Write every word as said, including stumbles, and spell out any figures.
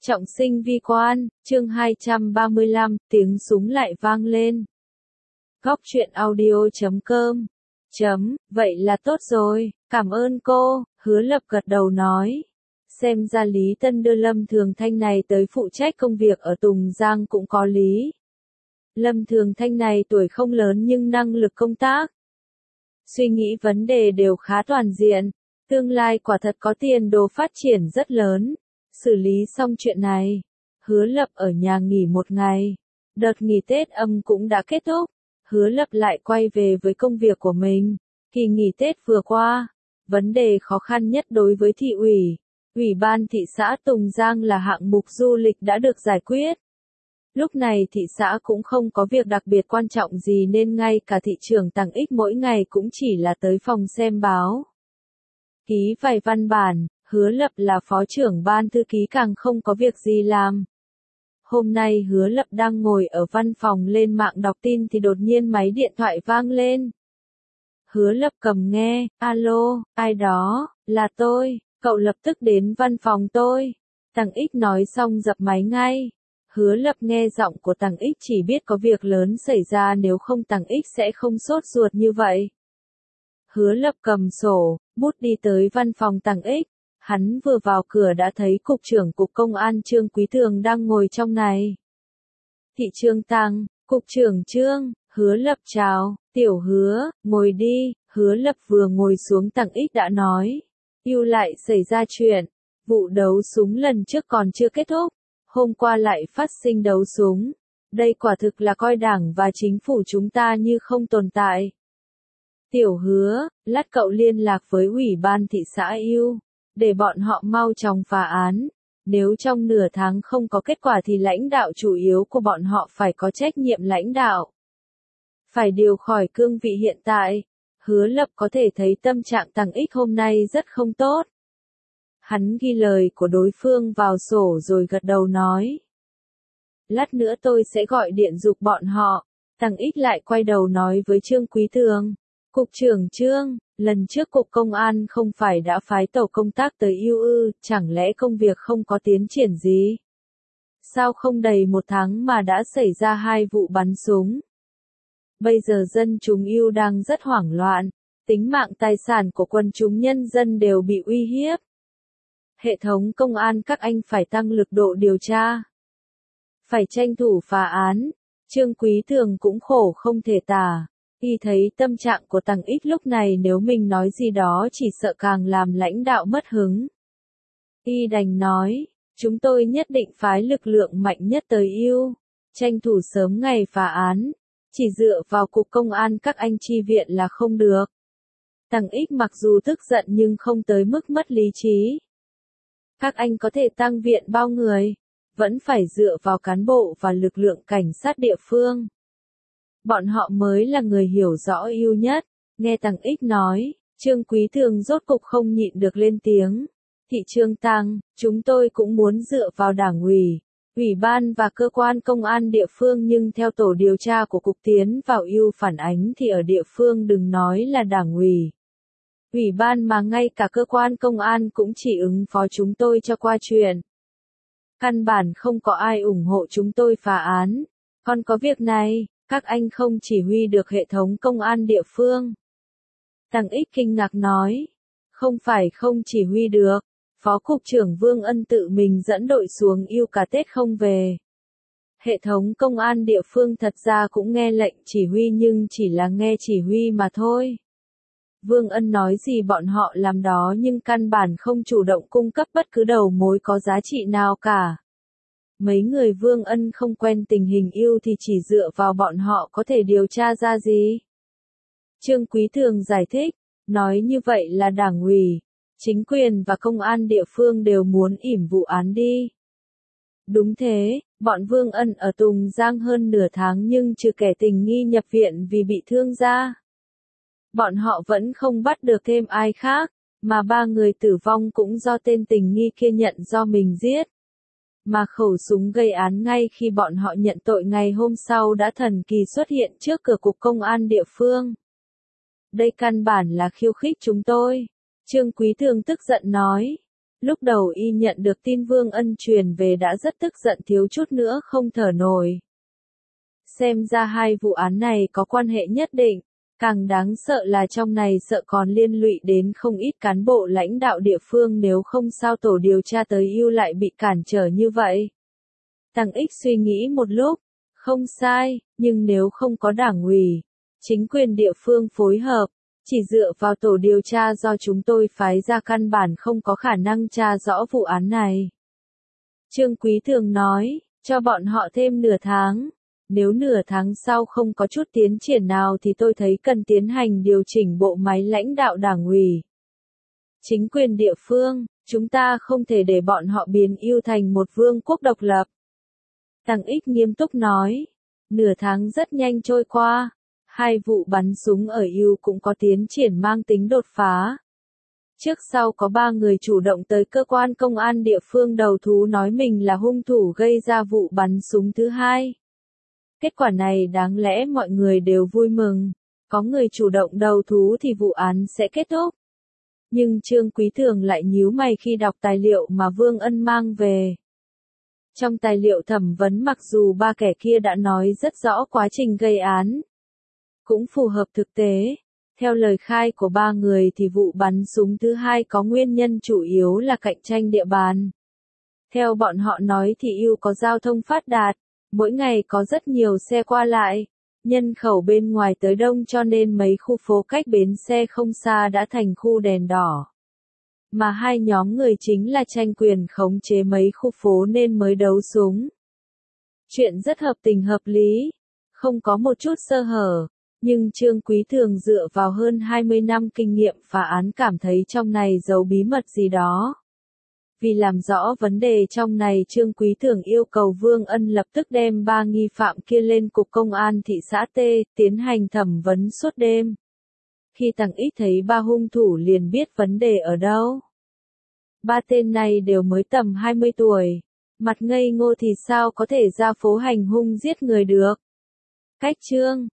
Trọng sinh vi quan, chương hai trăm ba mươi lăm, tiếng súng lại vang lên. Góc truyện audio chấm com. Chấm, vậy là tốt rồi, cảm ơn cô, Hứa Lập gật đầu nói. Xem ra Lý Tân đưa Lâm Thường Thanh này tới phụ trách công việc ở Tùng Giang cũng có lý. Lâm Thường Thanh này tuổi không lớn nhưng năng lực công tác, suy nghĩ vấn đề đều khá toàn diện, tương lai quả thật có tiền đồ phát triển rất lớn. Xử lý xong chuyện này, Hứa Lập ở nhà nghỉ một ngày. Đợt nghỉ Tết âm cũng đã kết thúc, Hứa Lập lại quay về với công việc của mình. Kỳ nghỉ Tết vừa qua, vấn đề khó khăn nhất đối với thị ủy, Ủy ban thị xã Tùng Giang là hạng mục du lịch đã được giải quyết. Lúc này thị xã cũng không có việc đặc biệt quan trọng gì nên ngay cả thị trưởng Tằng Ích mỗi ngày cũng chỉ là tới phòng xem báo, ký vài văn bản. Hứa Lập là phó trưởng ban thư ký càng không có việc gì làm. Hôm nay Hứa Lập đang ngồi ở văn phòng lên mạng đọc tin thì đột nhiên máy điện thoại vang lên. Hứa Lập cầm nghe, alo, ai đó, là tôi, cậu lập tức đến văn phòng tôi. Tằng Ích nói xong dập máy ngay. Hứa Lập nghe giọng của Tằng Ích chỉ biết có việc lớn xảy ra, nếu không Tằng Ích sẽ không sốt ruột như vậy. Hứa Lập cầm sổ, bút đi tới văn phòng Tằng Ích. Hắn vừa vào cửa đã thấy Cục trưởng Cục Công an Trương Quý Tường đang ngồi trong này. Thị Trương Tăng, Cục trưởng Trương, Hứa Lập chào, tiểu Hứa, ngồi đi. Hứa Lập vừa ngồi xuống Tằng Ích đã nói. Yêu lại xảy ra chuyện, vụ đấu súng lần trước còn chưa kết thúc, hôm qua lại phát sinh đấu súng. Đây quả thực là coi đảng và chính phủ chúng ta như không tồn tại. Tiểu Hứa, lát cậu liên lạc với Ủy ban thị xã yêu, để bọn họ mau chóng phá án. Nếu trong nửa tháng không có kết quả thì lãnh đạo chủ yếu của bọn họ phải có trách nhiệm lãnh đạo, phải điều khỏi cương vị hiện tại. Hứa Lập có thể thấy tâm trạng Tằng Ích hôm nay rất không tốt. Hắn ghi lời của đối phương vào sổ rồi gật đầu nói. Lát nữa tôi sẽ gọi điện giục bọn họ. Tằng Ích lại quay đầu nói với Trương Quý Tường. Cục trưởng Trương, lần trước Cục Công an không phải đã phái tổ công tác tới yêu ư, chẳng lẽ công việc không có tiến triển gì? Sao không đầy một tháng mà đã xảy ra hai vụ bắn súng? Bây giờ dân chúng yêu đang rất hoảng loạn, tính mạng tài sản của quần chúng nhân dân đều bị uy hiếp. Hệ thống công an các anh phải tăng lực độ điều tra, phải tranh thủ phá án. Trương Quý Tường cũng khổ không thể tả. Y thấy tâm trạng của Tằng Ích lúc này nếu mình nói gì đó chỉ sợ càng làm lãnh đạo mất hứng. Y đành nói, chúng tôi nhất định phái lực lượng mạnh nhất tới yêu, tranh thủ sớm ngày phá án, chỉ dựa vào Cục Công an các anh chi viện là không được. Tằng Ích mặc dù tức giận nhưng không tới mức mất lý trí. Các anh có thể tăng viện bao người, vẫn phải dựa vào cán bộ và lực lượng cảnh sát địa phương. Bọn họ mới là người hiểu rõ yêu nhất. Nghe Tằng Ích nói, Trương Quý Tường rốt cục không nhịn được lên tiếng. Thị Trương Tăng, chúng tôi cũng muốn dựa vào đảng ủy, ủy ban và cơ quan công an địa phương, nhưng theo tổ điều tra của Cục tiến vào yêu phản ánh thì ở địa phương đừng nói là đảng ủy, ủy ban mà ngay cả cơ quan công an cũng chỉ ứng phó chúng tôi cho qua chuyện. Căn bản không có ai ủng hộ chúng tôi phá án. Còn có việc này, các anh không chỉ huy được hệ thống công an địa phương. Tằng Ích kinh ngạc nói, không phải không chỉ huy được, Phó Cục trưởng Vương Ân tự mình dẫn đội xuống yêu cả Tết không về. Hệ thống công an địa phương thật ra cũng nghe lệnh chỉ huy nhưng chỉ là nghe chỉ huy mà thôi. Vương Ân nói gì bọn họ làm đó nhưng căn bản không chủ động cung cấp bất cứ đầu mối có giá trị nào cả. Mấy người Vương Ân không quen tình hình yêu thì chỉ dựa vào bọn họ có thể điều tra ra gì? Trương Quý Tường giải thích, nói như vậy là đảng ủy, chính quyền và công an địa phương đều muốn ỉm vụ án đi. Đúng thế, bọn Vương Ân ở Tùng Giang hơn nửa tháng nhưng trừ kẻ tình nghi nhập viện vì bị thương ra, bọn họ vẫn không bắt được thêm ai khác, mà ba người tử vong cũng do tên tình nghi kia nhận do mình giết. Mà khẩu súng gây án ngay khi bọn họ nhận tội ngày hôm sau đã thần kỳ xuất hiện trước cửa Cục Công an địa phương. Đây căn bản là khiêu khích chúng tôi. Trương Quý Tường tức giận nói. Lúc đầu y nhận được tin Vương Ân truyền về đã rất tức giận thiếu chút nữa không thở nổi. Xem ra hai vụ án này có quan hệ nhất định, càng đáng sợ là trong này sợ còn liên lụy đến không ít cán bộ lãnh đạo địa phương nếu không sao tổ điều tra tới yêu lại bị cản trở như vậy. Tăng Ích suy nghĩ một lúc, không sai, nhưng nếu không có đảng ủy, chính quyền địa phương phối hợp, chỉ dựa vào tổ điều tra do chúng tôi phái ra căn bản không có khả năng tra rõ vụ án này. Trương Quý Thường nói, cho bọn họ thêm nửa tháng. Nếu nửa tháng sau không có chút tiến triển nào thì tôi thấy cần tiến hành điều chỉnh bộ máy lãnh đạo đảng ủy. Chính quyền địa phương, chúng ta không thể để bọn họ biến yêu thành một vương quốc độc lập. Tăng Ích nghiêm túc nói, nửa tháng rất nhanh trôi qua, hai vụ bắn súng ở yêu cũng có tiến triển mang tính đột phá. Trước sau có ba người chủ động tới cơ quan công an địa phương đầu thú nói mình là hung thủ gây ra vụ bắn súng thứ hai. Kết quả này đáng lẽ mọi người đều vui mừng, có người chủ động đầu thú thì vụ án sẽ kết thúc. Nhưng Trương Quý Thường lại nhíu mày khi đọc tài liệu mà Vương Ân mang về. Trong tài liệu thẩm vấn mặc dù ba kẻ kia đã nói rất rõ quá trình gây án, cũng phù hợp thực tế. Theo lời khai của ba người thì vụ bắn súng thứ hai có nguyên nhân chủ yếu là cạnh tranh địa bàn. Theo bọn họ nói thì yêu có giao thông phát đạt. Mỗi ngày có rất nhiều xe qua lại, nhân khẩu bên ngoài tới đông cho nên mấy khu phố cách bến xe không xa đã thành khu đèn đỏ. Mà hai nhóm người chính là tranh quyền khống chế mấy khu phố nên mới đấu súng. Chuyện rất hợp tình hợp lý, không có một chút sơ hở, nhưng Trương Quý Thường dựa vào hơn hai mươi năm kinh nghiệm phá án cảm thấy trong này giấu bí mật gì đó. Vì làm rõ vấn đề trong này Trương Quý Thường yêu cầu Vương Ân lập tức đem ba nghi phạm kia lên cục công an thị xã T, tiến hành thẩm vấn suốt đêm. Khi Tăng Ích thấy ba hung thủ liền biết vấn đề ở đâu. Ba tên này đều mới tầm hai mươi tuổi, mặt ngây ngô thì sao có thể ra phố hành hung giết người được. Cách Trương